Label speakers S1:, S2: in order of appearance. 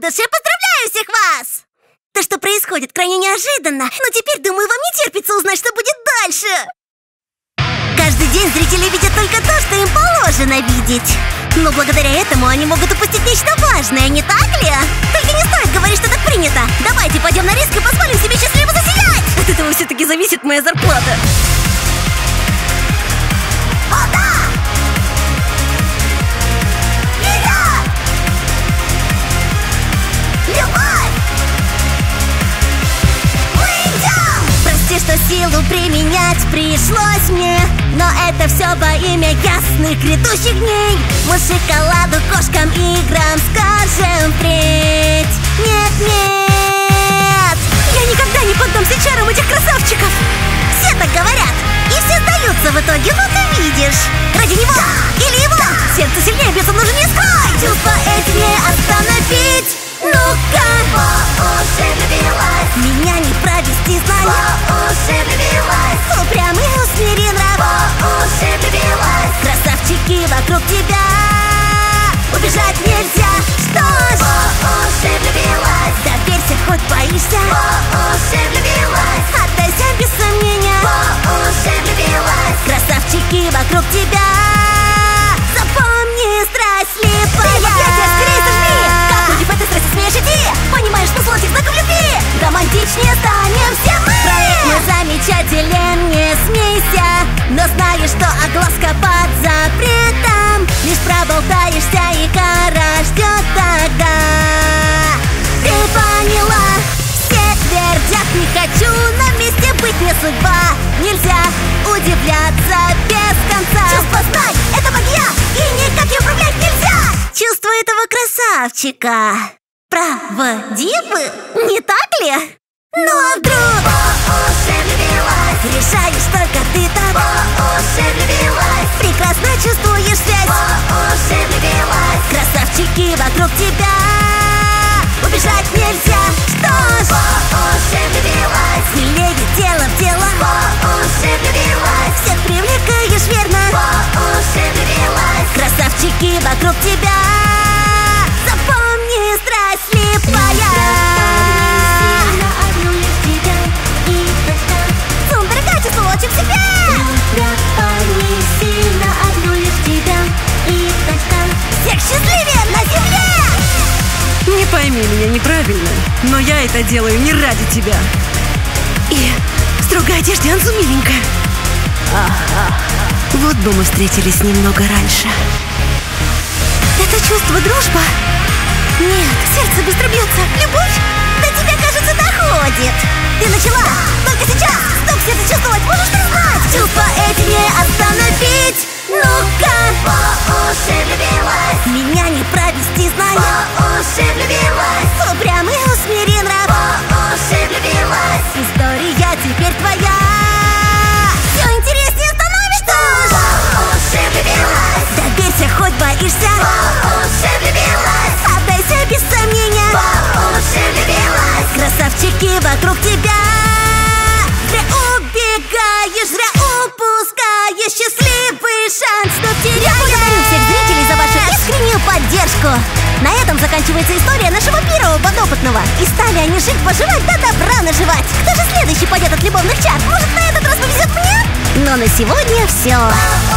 S1: душе поздравляю всех вас! То, что происходит, крайне неожиданно, но теперь, думаю, вам не терпится узнать, что будет дальше. Каждый день зрители видят только то, что им положено видеть. Но благодаря этому они могут упустить нечто важное, не так ли? Только не стоит говорить, что так принято. Давайте пойдем на риск и позволим себе счастливо засиять. От этого все-таки зависит моя зарплата. О, да! Вперед! Любовь! Мы идем! Прости, что силу применять пришлось мне, но это все во имя ясных грядущих дней. Мы шоколаду, кошкам, играм скажем впредь. Нет, нет! Я никогда не поддамся чарам этих красавчиков! Все так говорят, и все сдаются в итоге, ну ты видишь. Ради него или его сердце сильнее бьется, нужен не скрой. Чувства эти не остановить. Ну-ка! По уши влюбилась. Меня не провести знать. По уши влюбилась. Упрямый усмири нрав. По уши влюбилась. Красавчики вокруг тебя. Убежать нельзя. Что ж? По уши влюбилась. Доверься, хоть боишься. По уши влюбилась. Отдайся без сомнения. По уши влюбилась. Красавчики вокруг тебя. Запомни, страсть слепая. Скорее сожми. Как люди в этой страсти смеешь идти? Понимаешь смысл этих знаков любви? Романтичнее станем все мы. Проект мой замечателен, не смейся. Но знаешь, что огласка под запретом. Лишь проболтаешься и кара ждет тогда. Ты поняла? Все твердят, не хочу на месте быть, не судьба. Нельзя удивляться без конца. Чувство знай, это магия, и никак ее управлять нельзя. Чувство этого красавчика правдивы, не так ли? Ну а вдруг по уши влюбилась. Решаешь только ты так. По уши влюбилась. Прекрасно чувствуешь связь. По уши влюбилась. Красавчики вокруг тебя. Убежать нельзя. Что ж? По уши влюбилась. Сильнее тело в тело. По уши влюбилась. Всех привлекаешь верно. По уши влюбилась. Красавчики вокруг тебя. Запомни, страсть слепая. Цундер-качество в себе. Запомни сильно одну лишь тебя. И точка. Всех счастливее на земле.
S2: Не пойми меня неправильно, но я это делаю не ради тебя. И в строгой одежде Анзу миленькая. Вот бы мы встретились немного раньше.
S1: Это чувство дружба? Нет, сердце быстро бьется. Любовь? До тебя, кажется, доходит. Ты начала, только сейчас. Стук сердца чувствовать можешь признать. Чувства эти не остановить. Ну-ка! По уши влюбилась. Меня не провести, знай. По уши влюбилась. Упрямый усмири нрав. По уши влюбилась. История теперь твоя. Все интереснее становится. По уши влюбилась. Доверься, хоть боишься. По уши влюбилась. Отдайся без сомнения. По уши влюбилась. Красавчики вокруг тебя. Зря убегаешь, зря упускаешь счастливый шанс, но теряешь. Я благодарю всех зрителей за вашу искреннюю поддержку. На этом заканчивается история нашего первого подопытного. И стали они жить-поживать, да добра наживать. Кто же следующий пойдет от любовных чар? Может, на этот раз повезет мне? Но на сегодня все.